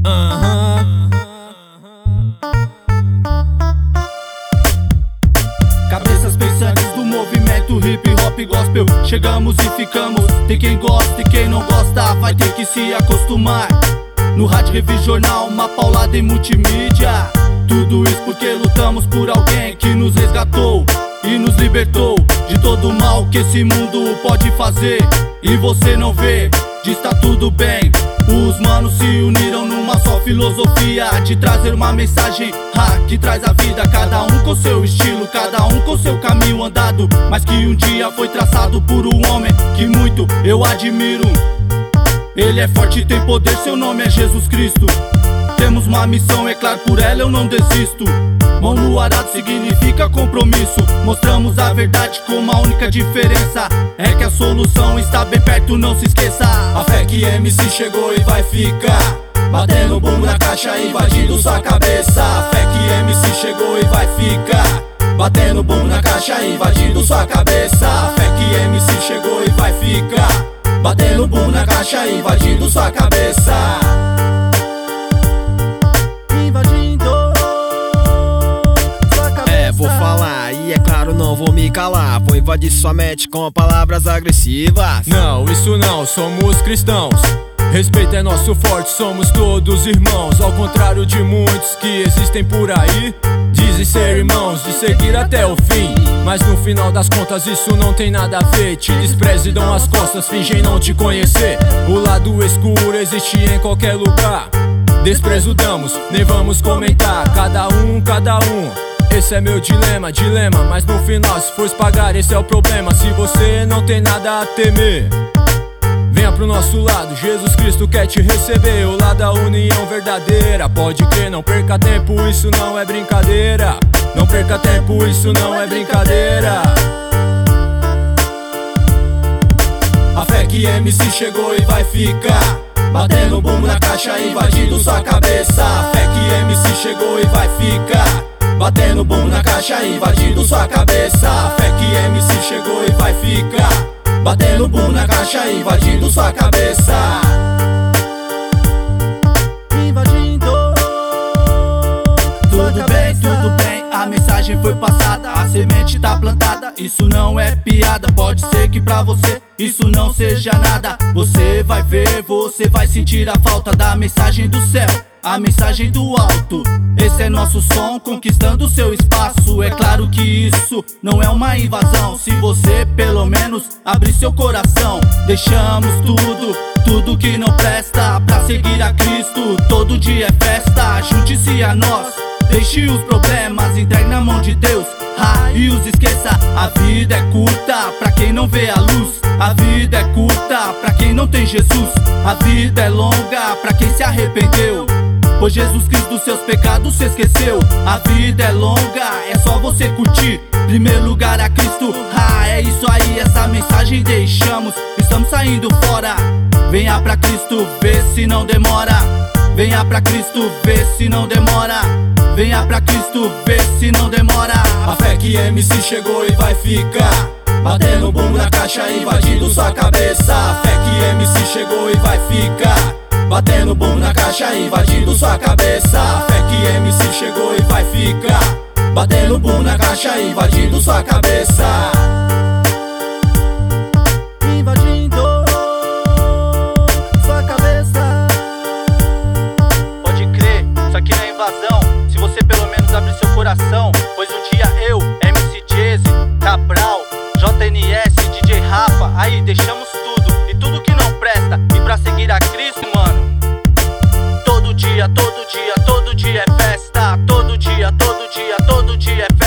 Cabeças pensantes do movimento hip hop gospel. Chegamos e ficamos. Tem quem gosta e quem não gosta vai ter que se acostumar. No rádio, revista, jornal, uma paulada em multimídia. Tudo isso porque lutamos por alguém que nos resgatou e nos libertou de todo o mal que esse mundo pode fazer. E você não vê, diz tá tudo bem. Os manos se uniram numa só filosofia de trazer uma mensagem que traz a vida. Cada um com seu estilo, cada um com seu caminho andado, mas que um dia foi traçado por um homem que muito eu admiro. Ele é forte e tem poder, seu nome é Jesus Cristo. Temos uma missão, é claro, por ela eu não desisto. Mão no arado significa compromisso. Mostramos a verdade com uma única diferença, é que a solução está bem perto, não se esqueça. A fé que MC chegou e vai ficar, batendo bumbo na caixa, invadindo sua cabeça. A fé que MC chegou e vai ficar, batendo bumbo na caixa, invadindo sua cabeça. A fé que MC chegou e vai ficar, batendo bumbo na caixa, invadindo sua cabeça. Vou falar e é claro não vou me calar. Vou invadir sua mente com palavras agressivas. Não, isso não, somos cristãos. Respeito é nosso forte, somos todos irmãos. Ao contrário de muitos que existem por aí, dizem ser irmãos, de seguir até o fim. Mas no final das contas isso não tem nada a ver. Te desprezam e dão as costas, fingem não te conhecer. O lado escuro existe em qualquer lugar. Desprezo damos, nem vamos comentar. Cada um, esse é meu dilema, mas no final se for pagar esse é o problema. Se você não tem nada a temer, venha pro nosso lado, Jesus Cristo quer te receber. O lado da união verdadeira, pode crer, não perca tempo, isso não é brincadeira. Não perca tempo, isso não é brincadeira. A fé que MC chegou e vai ficar, batendo bumbo na caixa, invadindo sua cabeça. A fé que MC chegou e vai ficar, batendo bumbo na caixa, invadindo sua cabeça. A fé que MC chegou e vai ficar, batendo bumbo na caixa, invadindo sua cabeça. Invadindo. Tudo bem, a mensagem foi passada, a semente tá plantada. Isso não é piada, pode ser que pra você isso não seja nada. Você vai ver, você vai sentir a falta da mensagem do céu, a mensagem do alto. Esse é nosso som, conquistando seu espaço. É claro que isso não é uma invasão, se você pelo menos abrir seu coração. Deixamos tudo que não presta pra seguir a Cristo. Todo dia é festa, junte-se a nós. Deixe os problemas, entregue na mão de Deus e os esqueça. A vida é curta pra quem não vê a luz. A vida é curta pra quem não tem Jesus. A vida é longa pra quem se arrependeu, pois Jesus Cristo dos seus pecados se esqueceu. A vida é longa, é só você curtir. Primeiro lugar a Cristo, é isso aí, essa mensagem deixamos. Estamos saindo fora. Venha pra Cristo, vê se não demora. Venha pra Cristo, vê se não demora. Venha pra Cristo, vê se não demora. A fé que MC chegou e vai ficar, batendo bumbo na caixa, invadindo sua cabeça. A fé que MC chegou e vai ficar, batendo bumbo na caixa, invadindo sua cabeça. A fé que MC chegou e vai ficar, batendo bumbo na caixa, invadindo sua cabeça. Invadindo sua cabeça. Pode crer, isso aqui não é invasão, se você pelo menos abrir seu coração. Pois um dia eu, MC Jazzy, Cabral, JNS, DJ Rafa, aí deixamos tudo e tudo que não presta, e pra seguir a Cristo, mano. Todo dia é festa. Todo dia é festa.